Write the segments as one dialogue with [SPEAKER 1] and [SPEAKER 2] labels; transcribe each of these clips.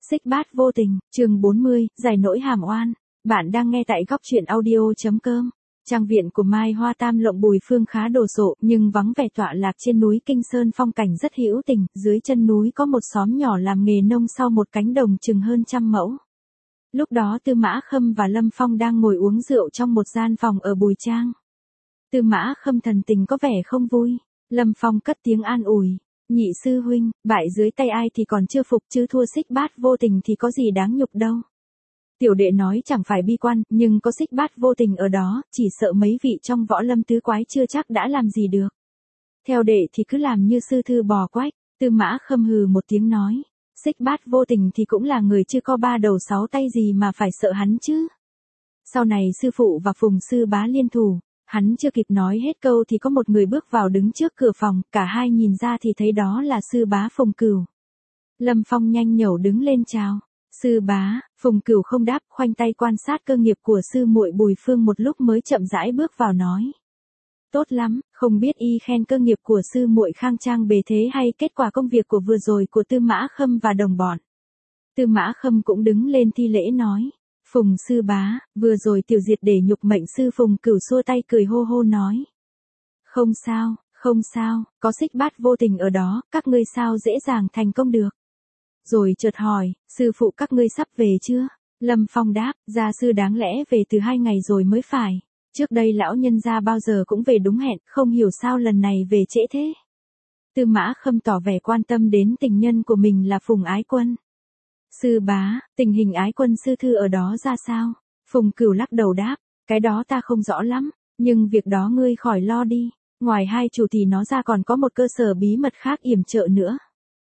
[SPEAKER 1] Xích bát vô tình, chương 40, giải nỗi hàm oan. Bạn đang nghe tại góc truyện audio.com. Trang viện của Mai Hoa Tam Lộng Bùi Phương khá đồ sộ, nhưng vắng vẻ tọa lạc trên núi Kinh Sơn, phong cảnh rất hữu tình. Dưới chân núi có một xóm nhỏ làm nghề nông sau một cánh đồng chừng hơn 100 mẫu. Lúc đó Tư Mã Khâm và Lâm Phong đang ngồi uống rượu trong một gian phòng ở Bùi Trang. Tư Mã Khâm thần tình có vẻ không vui. Lâm Phong cất tiếng an ủi. Nhị sư huynh, bại dưới tay ai thì còn chưa phục, chứ thua xích bát vô tình thì có gì đáng nhục đâu. Tiểu đệ nói chẳng phải bi quan, nhưng có xích bát vô tình ở đó, chỉ sợ mấy vị trong võ lâm tứ quái chưa chắc đã làm gì được. Theo đệ thì cứ làm như sư thư bò quách. Tư Mã Khâm hừ một tiếng nói. Xích bát vô tình thì cũng là người chưa có 3 đầu 6 tay gì mà phải sợ hắn chứ. Sau này sư phụ và Phùng sư bá liên thủ. Hắn chưa kịp nói hết câu thì có một người bước vào đứng trước cửa phòng, cả hai nhìn ra thì thấy đó là sư bá Phùng Cửu. Lâm Phong nhanh nhẩu đứng lên chào. Sư bá. Phùng Cửu không đáp, khoanh tay quan sát cơ nghiệp của sư muội Bùi Phương một lúc mới chậm rãi bước vào nói. Tốt lắm, không biết y khen cơ nghiệp của sư muội khang trang bề thế hay kết quả công việc của vừa rồi của Tư Mã Khâm và đồng bọn. Tư Mã Khâm cũng đứng lên thi lễ nói. Phùng sư bá, vừa rồi tiểu diệt để nhục mệnh sư. Phùng Cửu xua tay cười hô hô nói. Không sao, không sao, có xích bát vô tình ở đó, các ngươi sao dễ dàng thành công được. Rồi chợt hỏi, sư phụ các ngươi sắp về chưa? Lâm Phong đáp, gia sư đáng lẽ về từ 2 ngày rồi mới phải. Trước đây lão nhân gia bao giờ cũng về đúng hẹn, không hiểu sao lần này về trễ thế. Tư Mã Khâm tỏ vẻ quan tâm đến tình nhân của mình là Phùng Ái Quân. Sư bá, tình hình Ái Quân sư thư ở đó ra sao? Phùng Cửu lắc đầu đáp, cái đó ta không rõ lắm, nhưng việc đó ngươi khỏi lo đi, ngoài hai chủ thì nó ra còn có một cơ sở bí mật khác yểm trợ nữa.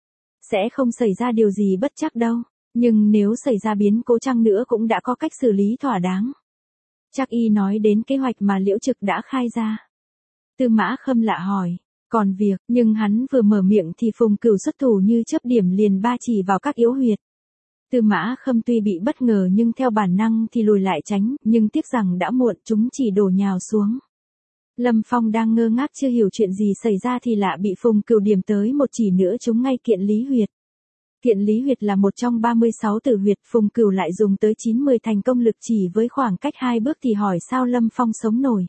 [SPEAKER 1] Sẽ không xảy ra điều gì bất trắc đâu, nhưng nếu xảy ra biến cố chăng nữa cũng đã có cách xử lý thỏa đáng. Chắc y nói đến kế hoạch mà Liễu Trực đã khai ra. Tư Mã Khâm lạ hỏi, còn việc, nhưng hắn vừa mở miệng thì Phùng Cửu xuất thủ như chớp điểm liền ba chỉ vào các yếu huyệt. Tư Mã Khâm tuy bị bất ngờ nhưng theo bản năng thì lùi lại tránh, nhưng tiếc rằng đã muộn, chúng chỉ đổ nhào xuống. Lâm Phong đang ngơ ngác chưa hiểu chuyện gì xảy ra thì lạ bị Phùng Cửu điểm tới một chỉ nữa trúng ngay kiện lý huyệt. Kiện lý huyệt là một trong 36 tử huyệt, Phùng Cửu lại dùng tới 9-10 thành công lực chỉ với khoảng cách 2 bước thì hỏi sao Lâm Phong sống nổi.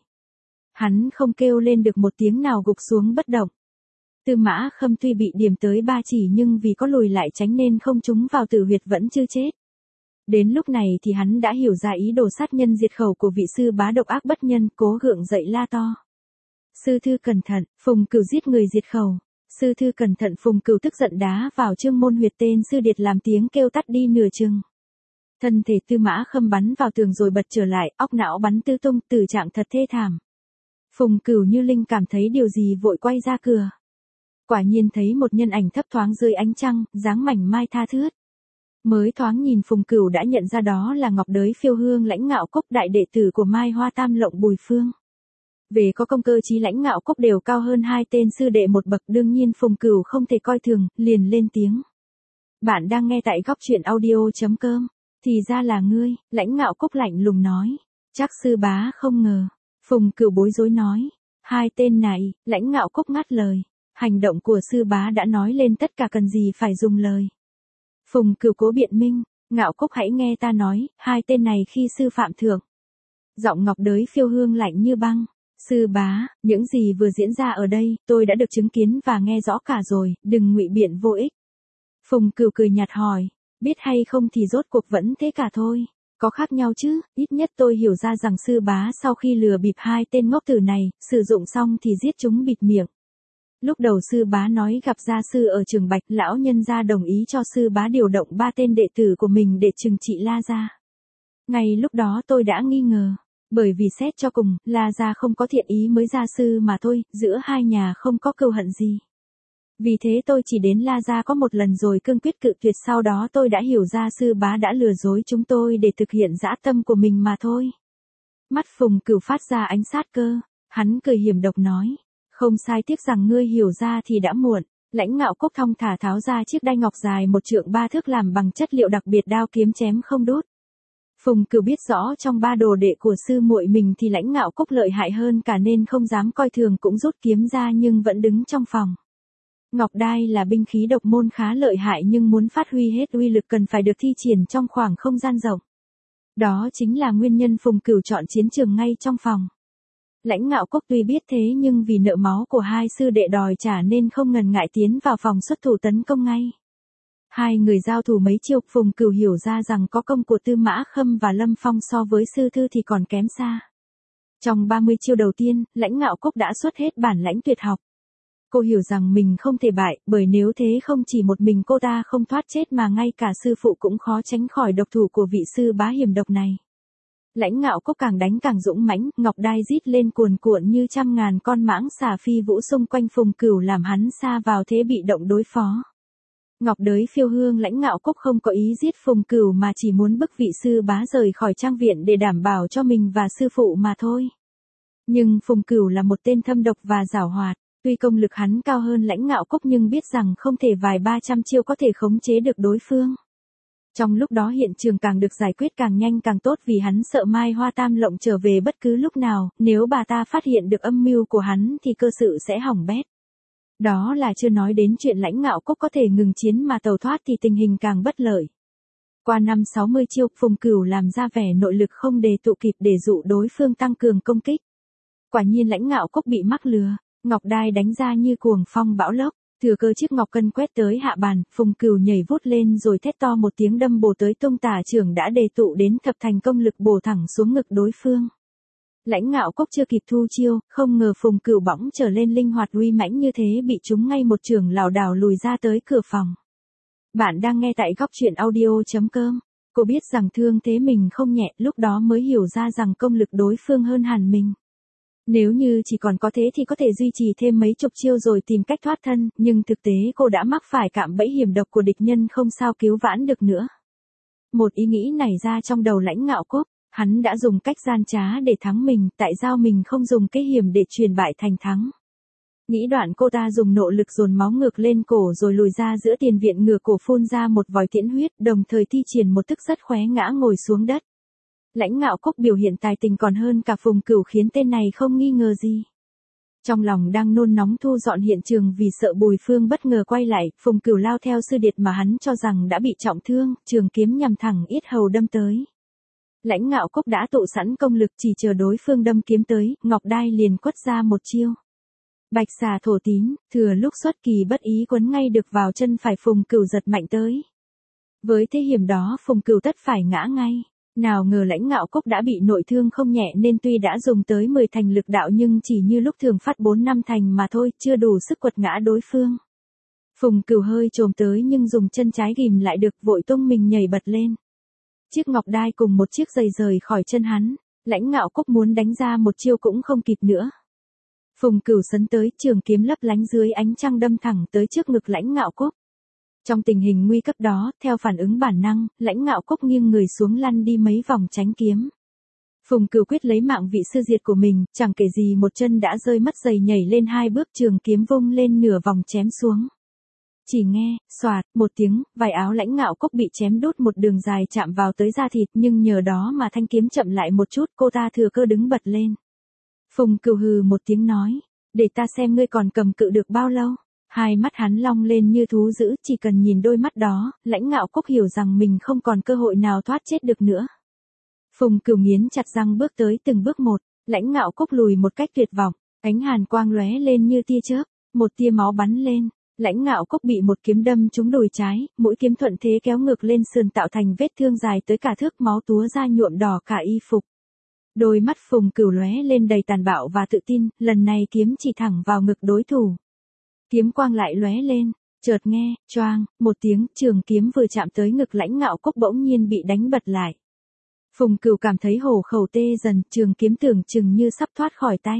[SPEAKER 1] Hắn không kêu lên được một tiếng nào, gục xuống bất động. Tư Mã Khâm tuy bị điểm tới 3 chỉ nhưng vì có lùi lại tránh nên không trúng vào tử huyệt vẫn chưa chết. Đến lúc này thì hắn đã hiểu ra ý đồ sát nhân diệt khẩu của vị sư bá độc ác bất nhân, cố gượng dậy la to. Sư thư cẩn thận, Phùng Cửu giết người diệt khẩu. Sư thư cẩn thận. Phùng Cửu tức giận đá vào Trương Môn huyệt tên sư điệt làm tiếng kêu tắt đi nửa chừng. Thân thể Tư Mã Khâm bắn vào tường rồi bật trở lại, óc não bắn tứ tung, tử trạng thật thê thảm. Phùng Cửu như linh cảm thấy điều gì vội quay ra cửa. Quả nhiên thấy một nhân ảnh thấp thoáng dưới ánh trăng, dáng mảnh mai tha thướt. Mới thoáng nhìn Phùng Cửu đã nhận ra đó là Ngọc Đới Phiêu Hương Lãnh Ngạo Cốc, đại đệ tử của Mai Hoa Tam Lộng Bùi Phương. Về có công cơ chí Lãnh Ngạo Cốc đều cao hơn hai tên sư đệ một bậc, đương nhiên Phùng Cửu không thể coi thường, liền lên tiếng. Bạn đang nghe tại góc truyện audio.com. Thì ra là ngươi. Lãnh Ngạo Cốc lạnh lùng nói. Chắc sư bá không ngờ. Phùng Cửu bối rối nói. Hai tên này. Lãnh Ngạo Cốc ngắt lời. Hành động của sư bá đã nói lên tất cả, cần gì phải dùng lời. Phùng Cửu cố biện minh. Ngạo Cốc hãy nghe ta nói, hai tên này khi sư phạm thượng. Giọng Ngọc Đới Phiêu Hương lạnh như băng. Sư bá, những gì vừa diễn ra ở đây, tôi đã được chứng kiến và nghe rõ cả rồi, đừng ngụy biện vô ích. Phùng Cửu cười nhạt hỏi, biết hay không thì rốt cuộc vẫn thế cả thôi. Có khác nhau chứ, ít nhất tôi hiểu ra rằng sư bá sau khi lừa bịp hai tên ngốc tử này, sử dụng xong thì giết chúng bịt miệng. Lúc đầu sư bá nói gặp gia sư ở Trường Bạch, lão nhân gia đồng ý cho sư bá điều động 3 tên đệ tử của mình để trừng trị La gia. Ngay lúc đó tôi đã nghi ngờ, bởi vì xét cho cùng, La gia không có thiện ý mới gia sư mà thôi, giữa hai nhà không có cừu hận gì. Vì thế tôi chỉ đến La gia có một lần rồi cương quyết cự tuyệt, sau đó tôi đã hiểu ra sư bá đã lừa dối chúng tôi để thực hiện dã tâm của mình mà thôi. Mắt Phùng Cửu phát ra ánh sát cơ, hắn cười hiểm độc nói. Không sai, tiếc rằng ngươi hiểu ra thì đã muộn. Lãnh Ngạo Cốc thong thả tháo ra chiếc đai ngọc dài 1 trượng 3 thước làm bằng chất liệu đặc biệt, đao kiếm chém không đốt. Phùng Cửu biết rõ trong 3 đồ đệ của sư muội mình thì Lãnh Ngạo Cốc lợi hại hơn cả nên không dám coi thường, cũng rút kiếm ra nhưng vẫn đứng trong phòng. Ngọc đai là binh khí độc môn khá lợi hại nhưng muốn phát huy hết uy lực cần phải được thi triển trong khoảng không gian rộng. Đó chính là nguyên nhân Phùng Cửu chọn chiến trường ngay trong phòng. Lãnh Ngạo Cốc tuy biết thế nhưng vì nợ máu của hai sư đệ đòi trả nên không ngần ngại tiến vào phòng xuất thủ tấn công ngay. Hai người giao thủ mấy chiêu, Phùng Cửu hiểu ra rằng có công của Tư Mã Khâm và Lâm Phong so với sư thư thì còn kém xa. Trong 30 chiêu đầu tiên, Lãnh Ngạo Cốc đã xuất hết bản lãnh tuyệt học. Cô hiểu rằng mình không thể bại, bởi nếu thế không chỉ một mình cô ta không thoát chết mà ngay cả sư phụ cũng khó tránh khỏi độc thủ của vị sư bá hiểm độc này. Lãnh Ngạo Cốc càng đánh càng dũng mãnh, ngọc đai rít lên cuồn cuộn như trăm ngàn con mãng xà phi vũ xung quanh Phùng Cửu làm hắn sa vào thế bị động đối phó. Ngọc đới phiêu hương, Lãnh Ngạo Cốc không có ý giết Phùng Cửu mà chỉ muốn bức vị sư bá rời khỏi trang viện để đảm bảo cho mình và sư phụ mà thôi. Nhưng Phùng Cửu là một tên thâm độc và giảo hoạt, tuy công lực hắn cao hơn Lãnh Ngạo Cốc nhưng biết rằng không thể vài 300 chiêu có thể khống chế được đối phương. Trong lúc đó hiện trường càng được giải quyết càng nhanh càng tốt vì hắn sợ Mai Hoa Tam Lộng trở về bất cứ lúc nào, nếu bà ta phát hiện được âm mưu của hắn thì cơ sự sẽ hỏng bét. Đó là chưa nói đến chuyện Lãnh Ngạo Cốc có thể ngừng chiến mà tẩu thoát thì tình hình càng bất lợi. Qua 50-60 chiêu, Phùng Cửu làm ra vẻ nội lực không đề tụ kịp để dụ đối phương tăng cường công kích. Quả nhiên Lãnh Ngạo Cốc bị mắc lừa, ngọc đai đánh ra như cuồng phong bão lốc, thừa cơ chiếc ngọc cân quét tới hạ bàn, Phùng Cửu nhảy vút lên rồi thét to một tiếng đâm bổ tới tung tả trưởng đã đề tụ đến thập thành công lực bổ thẳng xuống ngực đối phương. Lãnh Ngạo Cốc chưa kịp thu chiêu, không ngờ Phùng Cửu bỗng trở lên linh hoạt uy mãnh như thế bị trúng ngay một chưởng lảo đảo lùi ra tới cửa phòng. Bạn đang nghe tại góc truyện audio.com. Cô biết rằng thương thế mình không nhẹ, lúc đó mới hiểu ra rằng công lực đối phương hơn hẳn mình. Nếu như chỉ còn có thế thì có thể duy trì thêm mấy chục chiêu rồi tìm cách thoát thân, nhưng thực tế cô đã mắc phải cạm bẫy hiểm độc của địch nhân không sao cứu vãn được nữa. Một ý nghĩ nảy ra trong đầu Lãnh Ngạo Cốc, hắn đã dùng cách gian trá để thắng mình, tại sao mình không dùng cái hiểm để truyền bại thành thắng. Nghĩ đoạn cô ta dùng nộ lực dồn máu ngược lên cổ rồi lùi ra giữa tiền viện, ngửa cổ phun ra một vòi tiễn huyết, đồng thời thi triển một thức rất khóe ngã ngồi xuống đất. Lãnh Ngạo Cốc biểu hiện tài tình còn hơn cả Phùng Cửu khiến tên này không nghi ngờ gì. Trong lòng đang nôn nóng thu dọn hiện trường vì sợ Bùi Phương bất ngờ quay lại, Phùng Cửu lao theo sư điệt mà hắn cho rằng đã bị trọng thương, trường kiếm nhằm thẳng yết hầu đâm tới. Lãnh Ngạo Cốc đã tụ sẵn công lực, chỉ chờ đối phương đâm kiếm tới, ngọc đai liền quất ra một chiêu. Bạch xà thổ tín, thừa lúc xuất kỳ bất ý quấn ngay được vào chân phải Phùng Cửu giật mạnh tới. Với thế hiểm đó Phùng Cửu tất phải ngã ngay. Nào ngờ Lãnh Ngạo Cốc đã bị nội thương không nhẹ nên tuy đã dùng tới 10 thành lực đạo nhưng chỉ như lúc thường phát 4-5 thành mà thôi, chưa đủ sức quật ngã đối phương. Phùng Cửu hơi chồm tới nhưng dùng chân trái ghìm lại được, vội tung mình nhảy bật lên. Chiếc ngọc đai cùng một chiếc giày rời khỏi chân hắn, Lãnh Ngạo Cốc muốn đánh ra một chiêu cũng không kịp nữa. Phùng Cửu sấn tới, trường kiếm lấp lánh dưới ánh trăng đâm thẳng tới trước ngực Lãnh Ngạo Cốc. Trong tình hình nguy cấp đó, theo phản ứng bản năng, Lãnh Ngạo Cốc nghiêng người xuống lăn đi mấy vòng tránh kiếm. Phùng Cửu quyết lấy mạng vị sư diệt của mình, chẳng kể gì một chân đã rơi mất giày nhảy lên 2 bước, trường kiếm vung lên nửa vòng chém xuống. Chỉ nghe, xoạt, một tiếng, vải áo Lãnh Ngạo Cốc bị chém đốt một đường dài chạm vào tới da thịt, nhưng nhờ đó mà thanh kiếm chậm lại một chút, cô ta thừa cơ đứng bật lên. Phùng Cửu hừ một tiếng nói, để ta xem ngươi còn cầm cự được bao lâu. Hai mắt hắn long lên như thú dữ, chỉ cần nhìn đôi mắt đó, Lãnh Ngạo Cốc hiểu rằng mình không còn cơ hội nào thoát chết được nữa. Phùng Cửu nghiến chặt răng bước tới từng bước một, Lãnh Ngạo Cốc lùi một cách tuyệt vọng, ánh hàn quang lóe lên như tia chớp, một tia máu bắn lên, Lãnh Ngạo Cốc bị một kiếm đâm trúng đùi trái, mũi kiếm thuận thế kéo ngược lên sườn tạo thành vết thương dài tới cả thước, máu túa ra nhuộm đỏ cả y phục. Đôi mắt Phùng Cửu lóe lên đầy tàn bạo và tự tin, lần này kiếm chỉ thẳng vào ngực đối thủ. Kiếm quang lại lóe lên, chợt nghe, choang, một tiếng, trường kiếm vừa chạm tới ngực Lãnh Ngạo Cốc bỗng nhiên bị đánh bật lại. Phùng Cửu cảm thấy hổ khẩu tê dần, trường kiếm tưởng chừng như sắp thoát khỏi tay.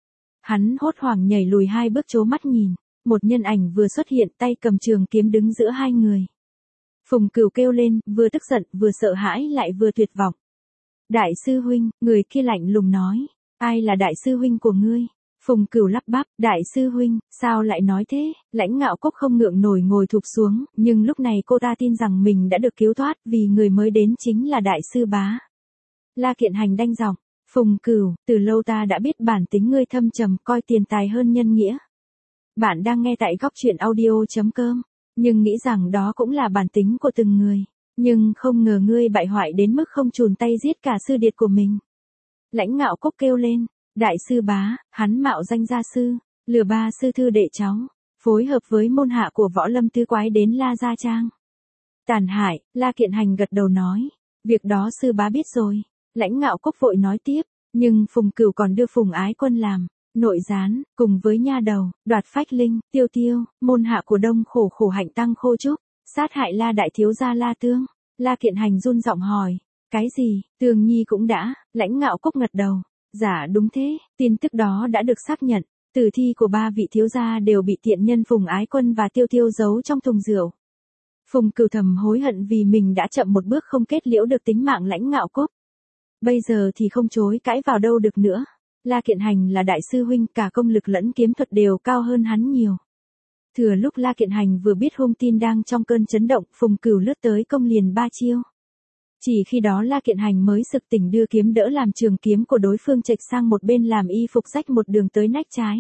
[SPEAKER 1] Hắn hốt hoảng nhảy lùi 2 bước trố mắt nhìn, một nhân ảnh vừa xuất hiện, tay cầm trường kiếm đứng giữa hai người. Phùng Cửu kêu lên, vừa tức giận, vừa sợ hãi lại vừa tuyệt vọng. Đại sư huynh, người kia lạnh lùng nói, ai là đại sư huynh của ngươi? Phùng Cửu lắp bắp, đại sư huynh, sao lại nói thế? Lãnh Ngạo Cốc không ngượng nổi ngồi thụp xuống, nhưng lúc này cô ta tin rằng mình đã được cứu thoát vì người mới đến chính là đại sư bá. La Kiện Hành đanh giọng, Phùng Cửu, từ lâu ta đã biết bản tính ngươi thâm trầm, coi tiền tài hơn nhân nghĩa. Bạn đang nghe tại góc chuyện audio.com. Nhưng nghĩ rằng đó cũng là bản tính của từng người. Nhưng không ngờ ngươi bại hoại đến mức không chùn tay giết cả sư điệt của mình. Lãnh Ngạo Cốc kêu lên. Đại sư bá, hắn mạo danh gia sư, lừa ba sư thư đệ cháu, phối hợp với môn hạ của Võ Lâm Tứ Quái đến La Gia Trang. Tàn hại, La Kiện Hành gật đầu nói. Việc đó sư bá biết rồi. Lãnh Ngạo Cốc vội nói tiếp. Nhưng Phùng Cửu còn đưa Phùng Ái Quân làm nội gián, cùng với nha đầu, Đoạt Phách Linh, Tiêu Tiêu, môn hạ của Đông khổ hạnh tăng Khô Trúc, sát hại La đại thiếu gia La Tương. La Kiện Hành run giọng hỏi. Cái gì, Tường Nhi cũng đã, Lãnh Ngạo Cốc gật đầu. Dạ đúng thế, tin tức đó đã được xác nhận. Tử thi của ba vị thiếu gia đều bị tiện nhân Phùng Ái Quân và Tiêu Tiêu giấu trong thùng rượu. Phùng Cửu thầm hối hận vì mình đã chậm một bước không kết liễu được tính mạng Lãnh Ngạo Cốc. Bây giờ thì không chối cãi vào đâu được nữa. La Kiện Hành là đại sư huynh, cả công lực lẫn kiếm thuật đều cao hơn hắn nhiều. Thừa lúc La Kiện Hành vừa biết hung tin đang trong cơn chấn động, Phùng Cửu lướt tới công liền ba chiêu. Chỉ khi đó La Kiện Hành mới sực tỉnh, đưa kiếm đỡ làm trường kiếm của đối phương chệch sang một bên làm y phục rách một đường tới nách trái.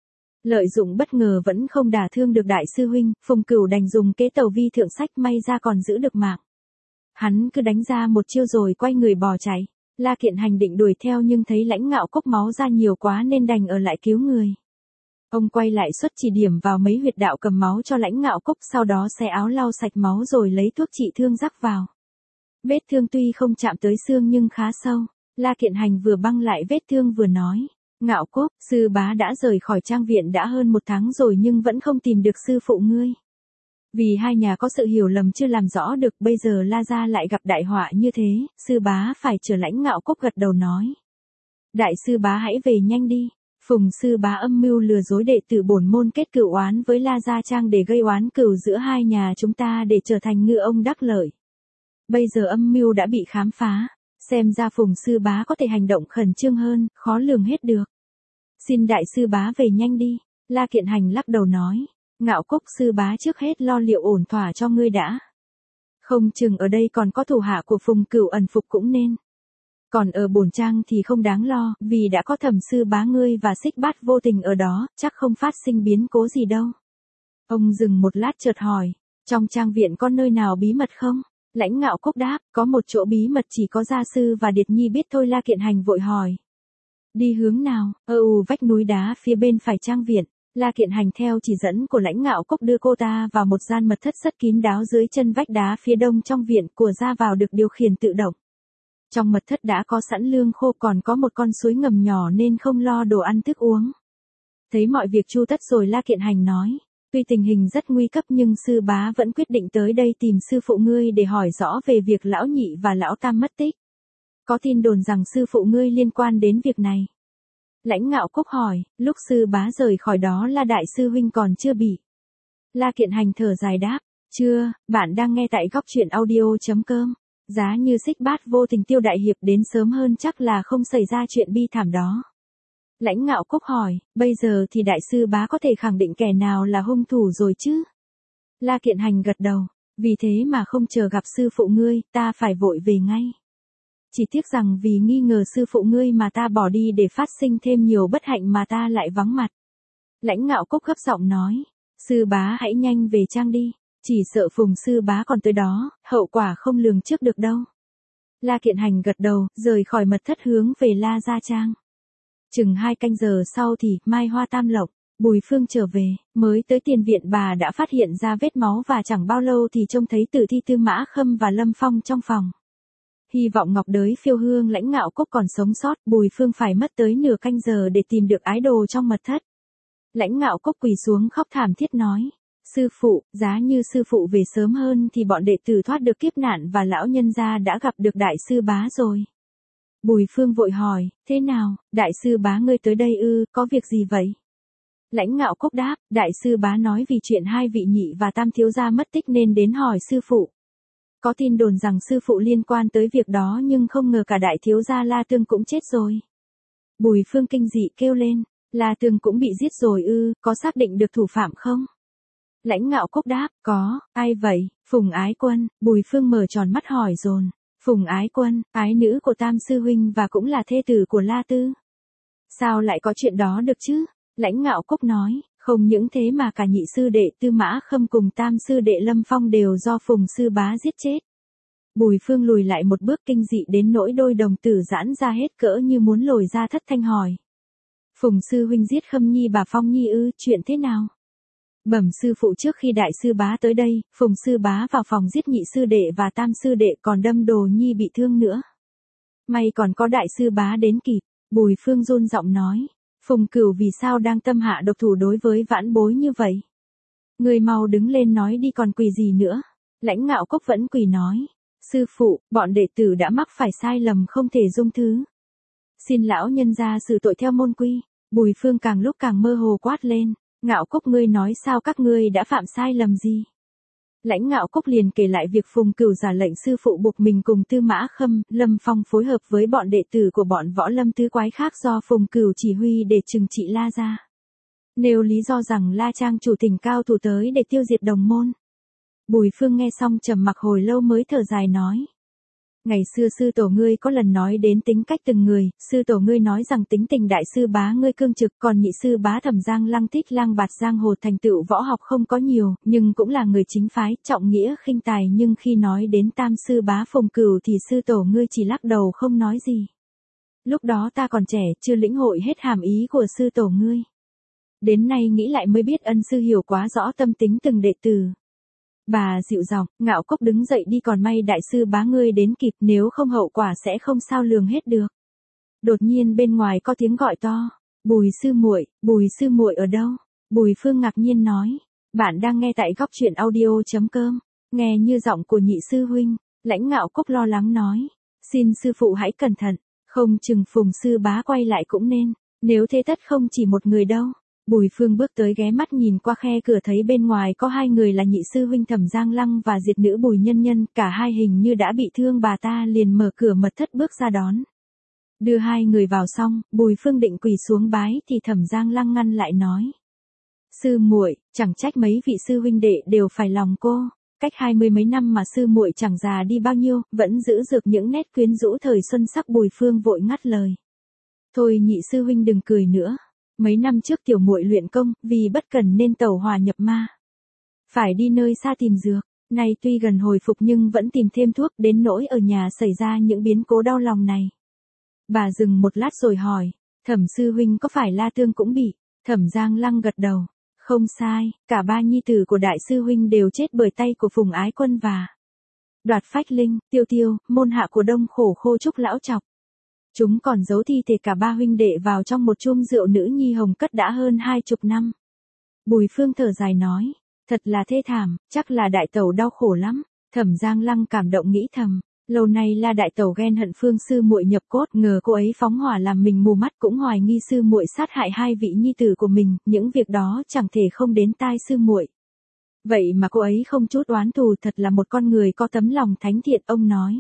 [SPEAKER 1] Lợi dụng bất ngờ vẫn không đả thương được đại sư huynh, Phùng Cửu đành dùng kế tàu vi thượng sách, may ra còn giữ được mạng. Hắn cứ đánh ra một chiêu rồi quay người bỏ chạy. La Kiện Hành định đuổi theo nhưng thấy Lãnh Ngạo Cốc máu ra nhiều quá nên đành ở lại cứu người. Ông quay lại xuất chỉ điểm vào mấy huyệt đạo cầm máu cho Lãnh Ngạo Cốc, sau đó xé áo lau sạch máu rồi lấy thuốc trị thương rắc vào. Vết thương tuy không chạm tới xương nhưng khá sâu. La Kiện Hành vừa băng lại vết thương vừa nói. Ngạo Cốc, sư bá đã rời khỏi trang viện đã hơn 1 tháng rồi nhưng vẫn không tìm được sư phụ ngươi. Vì hai nhà có sự hiểu lầm chưa làm rõ được, bây giờ La Gia lại gặp đại họa như thế, sư bá phải chờ. Lãnh Ngạo Cốc gật đầu nói. Đại sư bá hãy về nhanh đi. Phùng sư bá âm mưu lừa dối đệ tử bổn môn kết cựu oán với La Gia Trang để gây oán cừu giữa hai nhà chúng ta để trở thành ngư ông đắc lợi. Bây giờ âm mưu đã bị khám phá, xem ra Phùng sư bá có thể hành động khẩn trương hơn, khó lường hết được. Xin đại sư bá về nhanh đi. La Kiện Hành lắc đầu nói. Ngạo Cốc sư bá trước hết lo liệu ổn thỏa cho ngươi đã. Không chừng ở đây còn có thủ hạ của Phùng Cửu ẩn phục cũng nên. Còn ở bổn trang thì không đáng lo, vì đã có Thẩm sư bá ngươi và Xích Bát vô tình ở đó, chắc không phát sinh biến cố gì đâu. Ông dừng một lát chợt hỏi. Trong trang viện có nơi nào bí mật không? Lãnh Ngạo Cốc đáp. Có một chỗ bí mật chỉ có gia sư và Điệt Nhi biết thôi. La Kiện Hành vội hỏi. Đi hướng nào? Vách núi đá phía bên phải trang viện. La Kiện Hành theo chỉ dẫn của Lãnh Ngạo Cốc đưa cô ta vào một gian mật thất rất kín đáo dưới chân vách đá phía đông trong viện, của ra vào được điều khiển tự động. Trong mật thất đã có sẵn lương khô, còn có một con suối ngầm nhỏ nên không lo đồ ăn thức uống. Thấy mọi việc chu tất rồi, La Kiện Hành nói. Tuy tình hình rất nguy cấp nhưng sư bá vẫn quyết định tới đây tìm sư phụ ngươi để hỏi rõ về việc lão nhị và lão tam mất tích. Có tin đồn rằng sư phụ ngươi liên quan đến việc này. Lãnh Ngạo Cốc hỏi, lúc sư bá rời khỏi đó là đại sư huynh còn chưa bị. La Kiện Hành thở dài đáp, chưa. Bạn đang nghe tại góc chuyện audio.com. Giá như Xích Bát vô tình Tiêu đại hiệp đến sớm hơn chắc là không xảy ra chuyện bi thảm đó. Lãnh Ngạo Cốc hỏi, bây giờ thì đại sư bá có thể khẳng định kẻ nào là hung thủ rồi chứ? La Kiện Hành gật đầu, vì thế mà không chờ gặp sư phụ ngươi, ta phải vội về ngay. Chỉ tiếc rằng vì nghi ngờ sư phụ ngươi mà ta bỏ đi để phát sinh thêm nhiều bất hạnh mà ta lại vắng mặt. Lãnh Ngạo Cốc gấp giọng nói, sư bá hãy nhanh về trang đi, chỉ sợ Phùng sư bá còn tới đó, hậu quả không lường trước được đâu. La Kiện Hành gật đầu, rời khỏi mật thất hướng về La Gia Trang. Chừng 2 canh giờ sau thì Mai Hoa Tam Lộc, Bùi Phương trở về, mới tới tiền viện bà đã phát hiện ra vết máu và chẳng bao lâu thì trông thấy tử thi Tư Mã Khâm và Lâm Phong trong phòng. Hy vọng Ngọc Đới Phiêu Hương Lãnh Ngạo Cốc còn sống sót, Bùi Phương phải mất tới nửa canh giờ để tìm được ái đồ trong mật thất. Lãnh Ngạo Cốc quỳ xuống khóc thảm thiết nói, sư phụ, giá như sư phụ về sớm hơn thì bọn đệ tử thoát được kiếp nạn và lão nhân gia đã gặp được đại sư bá rồi. Bùi Phương vội hỏi, thế nào, đại sư bá ngươi tới đây ư, có việc gì vậy? Lãnh Ngạo Cốc đáp, đại sư bá nói vì chuyện hai vị nhị và tam thiếu gia mất tích nên đến hỏi sư phụ. Có tin đồn rằng sư phụ liên quan tới việc đó nhưng không ngờ cả đại thiếu gia La Tương cũng chết rồi. Bùi Phương kinh dị kêu lên, La Tương cũng bị giết rồi ư, có xác định được thủ phạm không? Lãnh Ngạo Cốc đáp, có. Ai vậy? Phùng Ái Quân. Bùi Phương mở tròn mắt hỏi dồn. Phùng Ái Quân, ái nữ của Tam sư huynh và cũng là thê tử của La Tư. Sao lại có chuyện đó được chứ? Lãnh Ngạo Cốc nói, Không những thế mà cả nhị sư đệ Tư Mã Khâm cùng tam sư đệ Lâm Phong đều do Phùng sư bá giết chết. Bùi Phương lùi lại một bước kinh dị đến nỗi đôi đồng tử giãn ra hết cỡ như muốn lồi ra thất thanh hỏi. Phùng sư huynh giết Khâm Nhi bà Phong Nhi ư, chuyện thế nào? Bẩm sư phụ, trước khi đại sư bá tới đây, Phùng sư bá vào phòng giết nhị sư đệ và tam sư đệ còn đâm Đồ Nhi bị thương nữa. May còn có đại sư bá đến kịp, Bùi Phương run giọng nói. Phùng Cửu vì sao đang tâm hạ độc thủ đối với vãn bối như vậy? Người mau đứng lên nói đi còn quỳ gì nữa? Lãnh Ngạo Cốc vẫn quỳ nói. Sư phụ, bọn đệ tử đã mắc phải sai lầm không thể dung thứ. Xin lão nhân ra xử tội theo môn quy. Bùi Phương càng lúc càng mơ hồ quát lên. Ngạo Cốc, ngươi nói sao các ngươi đã phạm sai lầm gì? Lãnh Ngạo Cốc liền kể lại việc Phùng Cửu giả lệnh sư phụ buộc mình cùng Tư Mã Khâm, Lâm Phong phối hợp với bọn đệ tử của bọn võ lâm tứ quái khác do Phùng Cửu chỉ huy để trừng trị La gia. Nêu lý do rằng La Trang chủ thỉnh cao thủ tới để tiêu diệt đồng môn. Bùi Phương nghe xong trầm mặc hồi lâu mới thở dài nói. Ngày xưa sư tổ ngươi có lần nói đến tính cách từng người, sư tổ ngươi nói rằng tính tình đại sư bá ngươi cương trực, còn nhị sư bá Thẩm Giang Lăng thích lang bạt giang hồ thành tựu võ học không có nhiều, nhưng cũng là người chính phái, trọng nghĩa khinh tài, nhưng khi nói đến tam sư bá Phùng Cửu thì sư tổ ngươi chỉ lắc đầu không nói gì. Lúc đó ta còn trẻ, chưa lĩnh hội hết hàm ý của sư tổ ngươi. Đến nay nghĩ lại mới biết ân sư hiểu quá rõ tâm tính từng đệ tử. Bà dịu giọng, Ngạo Cốc đứng dậy đi, còn may đại sư bá ngươi đến kịp, nếu không hậu quả sẽ không sao lường hết được. Đột nhiên bên ngoài có tiếng gọi to, Bùi sư muội ở đâu? Bùi Phương ngạc nhiên nói, bạn đang nghe tại góc truyện audio.com, nghe như giọng của nhị sư huynh. Lãnh Ngạo Cốc lo lắng nói, xin sư phụ hãy cẩn thận, không chừng Phùng sư bá quay lại cũng nên, nếu thế tất không chỉ một người đâu. Bùi Phương bước tới ghé mắt nhìn qua khe cửa thấy bên ngoài có hai người là nhị sư huynh Thẩm Giang Lăng và diệt nữ Bùi Nhân Nhân, cả hai hình như đã bị thương, bà ta liền mở cửa mật thất bước ra đón. Đưa hai người vào xong, Bùi Phương định quỳ xuống bái thì Thẩm Giang Lăng ngăn lại nói. Sư muội, chẳng trách mấy vị sư huynh đệ đều phải lòng cô, cách 20 mấy năm mà sư muội chẳng già đi bao nhiêu, vẫn giữ được những nét quyến rũ thời xuân sắc. Bùi Phương vội ngắt lời. Thôi nhị sư huynh đừng cười nữa. Mấy năm trước tiểu muội luyện công, vì bất cần nên tẩu hỏa nhập ma. Phải đi nơi xa tìm dược, nay tuy gần hồi phục nhưng vẫn tìm thêm thuốc, đến nỗi ở nhà xảy ra những biến cố đau lòng này. Bà dừng một lát rồi hỏi, Thẩm sư huynh có phải La Tương cũng bị? Thẩm Giang Lăng gật đầu, không sai, cả ba nhi tử của đại sư huynh đều chết bởi tay của Phùng Ái Quân và Đoạt Phách Linh, Tiêu Tiêu, môn hạ của Đông Khổ Khô Trúc lão trọc. Chúng còn giấu thi thể cả ba huynh đệ vào trong một chum rượu nữ nhi hồng cất đã hơn 20 năm. Bùi Phương thở dài nói, thật là thê thảm, chắc là đại tẩu đau khổ lắm. Thẩm Giang Lăng cảm động nghĩ thầm, lâu nay là đại tẩu ghen hận Phương sư muội nhập cốt, ngờ cô ấy phóng hỏa làm mình mù mắt, cũng hoài nghi sư muội sát hại hai vị nhi tử của mình, những việc đó chẳng thể không đến tai sư muội. Vậy mà cô ấy không chút oán thù, thật là một con người có tấm lòng thánh thiện. Ông nói.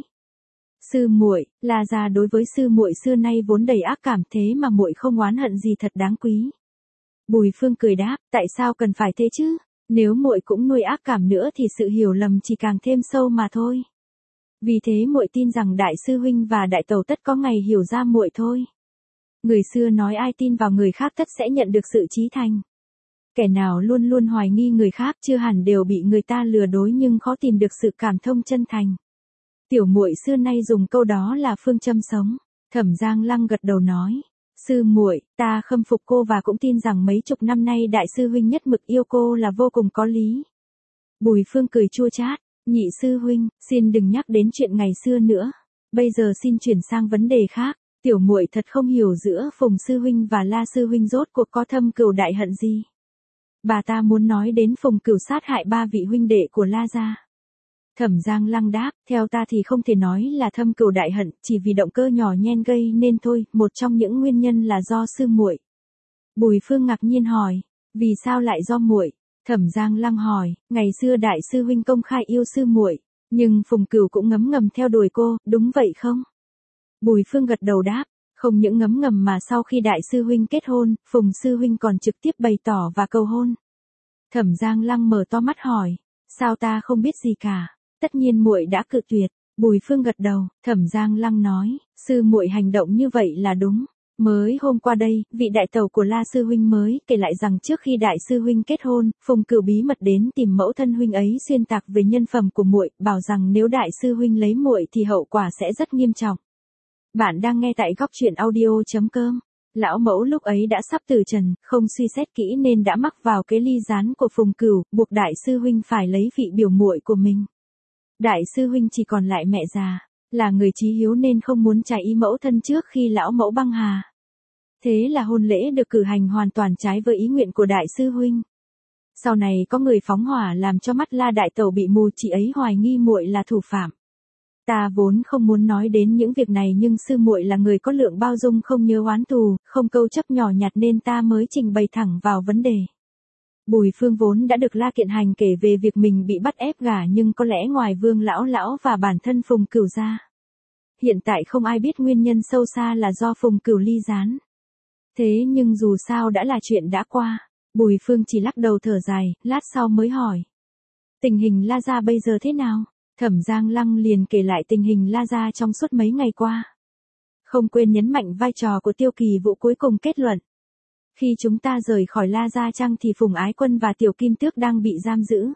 [SPEAKER 1] Sư muội, La gia đối với sư muội xưa nay vốn đầy ác cảm, thế mà muội không oán hận gì thật đáng quý. Bùi Phương cười đáp, tại sao cần phải thế chứ? Nếu muội cũng nuôi ác cảm nữa thì sự hiểu lầm chỉ càng thêm sâu mà thôi. Vì thế muội tin rằng đại sư huynh và đại tẩu tất có ngày hiểu ra muội thôi. Người xưa nói ai tin vào người khác tất sẽ nhận được sự chí thành. Kẻ nào luôn luôn hoài nghi người khác chưa hẳn đều bị người ta lừa dối, nhưng khó tìm được sự cảm thông chân thành. Tiểu muội xưa nay dùng câu đó là phương châm sống. Thẩm Giang Lăng gật đầu nói, sư muội, ta khâm phục cô và cũng tin rằng mấy chục năm nay đại sư huynh nhất mực yêu cô là vô cùng có lý. Bùi Phương cười chua chát, nhị sư huynh, xin đừng nhắc đến chuyện ngày xưa nữa. Bây giờ xin chuyển sang vấn đề khác. Tiểu muội thật không hiểu giữa Phùng sư huynh và La sư huynh rốt cuộc có thâm cừu đại hận gì. Bà ta muốn nói đến Phùng Cửu sát hại ba vị huynh đệ của La gia. Thẩm Giang Lăng đáp, theo ta thì không thể nói là thâm cừu đại hận, chỉ vì động cơ nhỏ nhen gây nên thôi, một trong những nguyên nhân là do sư muội. Bùi Phương ngạc nhiên hỏi, vì sao lại do muội? Thẩm Giang Lăng hỏi, ngày xưa đại sư huynh công khai yêu sư muội, nhưng Phùng Cửu cũng ngấm ngầm theo đuổi cô, đúng vậy không? Bùi Phương gật đầu đáp, không những ngấm ngầm mà sau khi đại sư huynh kết hôn, Phùng sư huynh còn trực tiếp bày tỏ và cầu hôn. Thẩm Giang Lăng mở to mắt hỏi, sao ta không biết gì cả? Tất nhiên muội đã cự tuyệt. Bùi Phương gật đầu, Thẩm Giang Lăng nói, sư muội hành động như vậy là đúng. Mới hôm qua đây, vị đại tẩu của La sư huynh mới kể lại rằng trước khi đại sư huynh kết hôn, Phùng Cửu bí mật đến tìm mẫu thân huynh ấy xuyên tạc về nhân phẩm của muội, bảo rằng nếu đại sư huynh lấy muội thì hậu quả sẽ rất nghiêm trọng. Bạn đang nghe tại góc truyện audio.com. Lão mẫu lúc ấy đã sắp từ trần, không suy xét kỹ nên đã mắc vào cái ly gián của Phùng Cửu, buộc đại sư huynh phải lấy vị biểu muội của mình. Đại sư huynh chỉ còn lại mẹ già, là người chí hiếu nên không muốn trái ý mẫu thân trước khi lão mẫu băng hà. Thế là hôn lễ được cử hành hoàn toàn trái với ý nguyện của đại sư huynh. Sau này có người phóng hỏa làm cho mắt La đại tẩu bị mù, chị ấy hoài nghi muội là thủ phạm. Ta vốn không muốn nói đến những việc này nhưng sư muội là người có lượng bao dung không nhớ oán thù, không câu chấp nhỏ nhặt nên ta mới trình bày thẳng vào vấn đề. Bùi Phương vốn đã được La Kiện Hành kể về việc mình bị bắt ép gả nhưng có lẽ ngoài Vương lão và bản thân Phùng Cửu ra, hiện tại không ai biết nguyên nhân sâu xa là do Phùng Cửu ly gián. Thế nhưng dù sao đã là chuyện đã qua, Bùi Phương chỉ lắc đầu thở dài, lát sau mới hỏi. Tình hình La gia bây giờ thế nào? Thẩm Giang Lăng liền kể lại tình hình La gia trong suốt mấy ngày qua. Không quên nhấn mạnh vai trò của Tiêu Kỳ Vũ, cuối cùng kết luận. Khi chúng ta rời khỏi La Gia Trang thì Phùng Ái Quân và Tiểu Kim Tước đang bị giam giữ.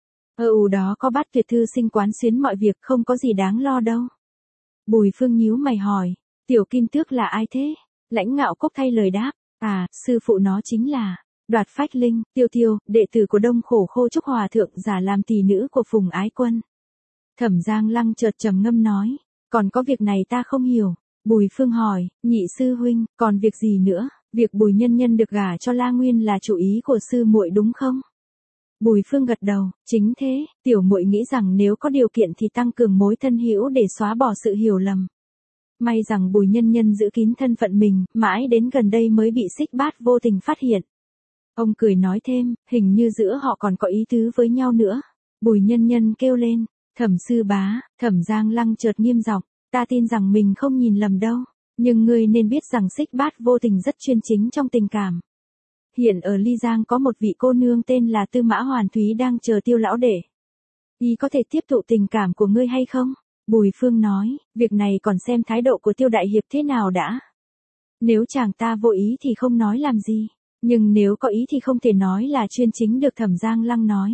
[SPEAKER 1] Đó có Bát Tuyệt Thư Sinh quán xuyến mọi việc, không có gì đáng lo đâu. Bùi Phương nhíu mày hỏi, Tiểu Kim Tước là ai thế? Lãnh Ngạo Cốc thay lời đáp, sư phụ nó chính là Đoạt Phách Linh, Tiêu, đệ tử của Đông Khổ Khô Trúc Hòa Thượng, giả làm tỷ nữ của Phùng Ái Quân. Thẩm Giang Lăng chợt trầm ngâm nói, còn có việc này ta không hiểu. Bùi Phương hỏi, nhị sư huynh, còn việc gì nữa? Việc Bùi Nhân Nhân được gả cho La Nguyên là chủ ý của sư muội đúng không? Bùi Phương gật đầu, chính thế, tiểu muội nghĩ rằng nếu có điều kiện thì tăng cường mối thân hữu để xóa bỏ sự hiểu lầm. May rằng Bùi Nhân Nhân giữ kín thân phận mình, mãi đến gần đây mới bị Xích Bát vô tình phát hiện. Ông cười nói thêm, hình như giữa họ còn có ý tứ với nhau nữa. Bùi Nhân Nhân kêu lên, Thẩm sư bá. Thẩm Giang Lăng chợt nghiêm giọng, ta tin rằng mình không nhìn lầm đâu. Nhưng ngươi nên biết rằng Xích Bát vô tình rất chuyên chính trong tình cảm. Hiện ở Ly Giang có một vị cô nương tên là Tư Mã Hoàn Thúy đang chờ Tiêu lão đệ. Y có thể tiếp thụ tình cảm của ngươi hay không? Bùi Phương nói, việc này còn xem thái độ của Tiêu đại hiệp thế nào đã. Nếu chàng ta vô ý thì không nói làm gì, nhưng nếu có ý thì không thể nói là chuyên chính được. Thẩm Giang Lăng nói.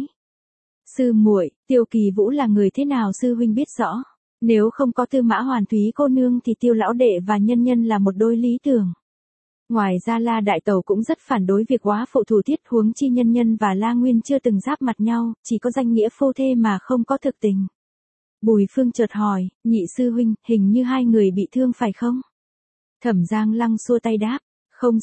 [SPEAKER 1] Sư muội, Tiêu Kỳ Vũ là người thế nào sư huynh biết rõ. Nếu không có Tư Mã Hoàn Thúy cô nương thì Tiêu lão đệ và Nhân Nhân là một đôi lý tưởng. Ngoài ra La đại tẩu cũng rất phản đối việc góa phụ thủ tiết, huống chi Nhân Nhân và La Nguyên chưa từng giáp mặt nhau, chỉ có danh nghĩa phu thê mà không có thực tình. Bùi Phương chợt hỏi, nhị sư huynh, hình như hai người bị thương phải không? Thẩm Giang Lăng xua tay đáp, không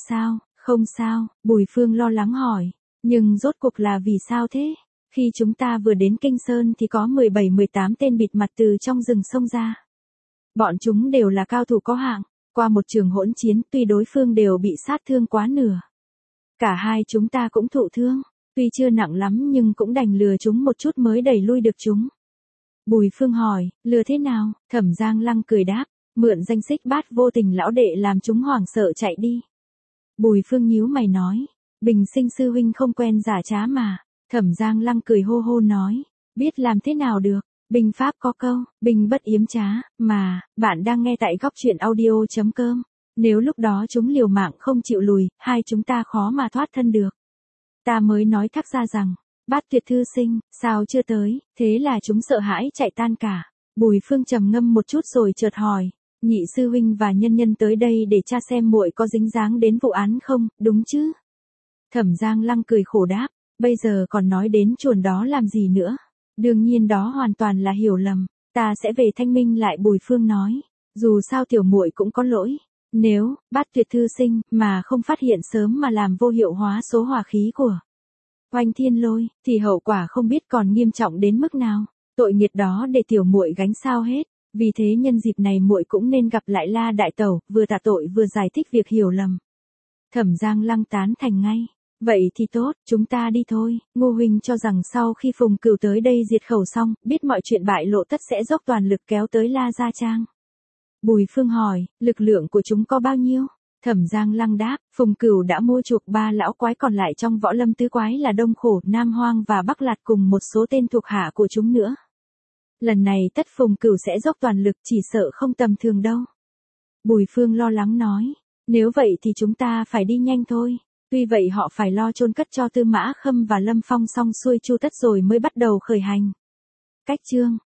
[SPEAKER 1] sao. Bùi Phương lo lắng hỏi, nhưng rốt cuộc là vì sao thế? Khi chúng ta vừa đến Kinh Sơn thì có 17-18 tên bịt mặt từ trong rừng xông ra. Bọn chúng đều là cao thủ có hạng, qua một trường hỗn chiến tuy đối phương đều bị sát thương quá nửa. Cả hai chúng ta cũng thụ thương, tuy chưa nặng lắm nhưng cũng đành lừa chúng một chút mới đẩy lui được chúng. Bùi Phương hỏi, lừa thế nào? Thẩm Giang Lăng cười đáp, mượn danh Xích Bát vô tình lão đệ làm chúng hoảng sợ chạy đi. Bùi Phương nhíu mày nói, Bình Sinh sư huynh không quen giả trá mà. Thẩm Giang Lăng cười hô hô nói, biết làm thế nào được, binh pháp có câu, binh bất yếm trá, mà, bạn đang nghe tại góc truyện audio.com. Nếu lúc đó chúng liều mạng không chịu lùi, hai chúng ta khó mà thoát thân được. Ta mới nói thắc ra rằng, Bát Tuyệt Thư Sinh, sao chưa tới, thế là chúng sợ hãi chạy tan cả. Bùi Phương trầm ngâm một chút rồi chợt hỏi, nhị sư huynh và Nhân Nhân tới đây để tra xem muội có dính dáng đến vụ án không, đúng chứ? Thẩm Giang Lăng cười khổ đáp, bây giờ còn nói đến chuồn đó làm gì nữa? Đương nhiên đó hoàn toàn là hiểu lầm, ta sẽ về thanh minh lại. Bùi Phương nói, dù sao tiểu muội cũng có lỗi, nếu Bát Tuyệt Thư Sinh mà không phát hiện sớm mà làm vô hiệu hóa số hỏa khí của Oanh Thiên Lôi, thì hậu quả không biết còn nghiêm trọng đến mức nào. Tội nghiệp đó để tiểu muội gánh sao hết. Vì thế nhân dịp này muội cũng nên gặp lại La đại tẩu, vừa tạ tội vừa giải thích việc hiểu lầm. Thẩm Giang Lăng tán thành ngay. Vậy thì tốt, chúng ta đi thôi. Ngô huynh cho rằng sau khi Phùng Cửu tới đây diệt khẩu xong, biết mọi chuyện bại lộ tất sẽ dốc toàn lực kéo tới La Gia Trang. Bùi Phương hỏi, lực lượng của chúng có bao nhiêu? Thẩm Giang Lăng đáp, Phùng Cửu đã mua chuộc 3 lão quái còn lại trong võ lâm tứ quái là Đông Khổ, Nam Hoang và Bắc Lạt cùng một số tên thuộc hạ của chúng nữa. Lần này tất Phùng Cửu sẽ dốc toàn lực, chỉ sợ không tầm thường đâu. Bùi Phương lo lắng nói, Nếu vậy thì chúng ta phải đi nhanh thôi. Tuy vậy họ phải lo chôn cất cho Tư Mã Khâm và Lâm Phong xong xuôi chu tất rồi mới bắt đầu khởi hành. Cách chương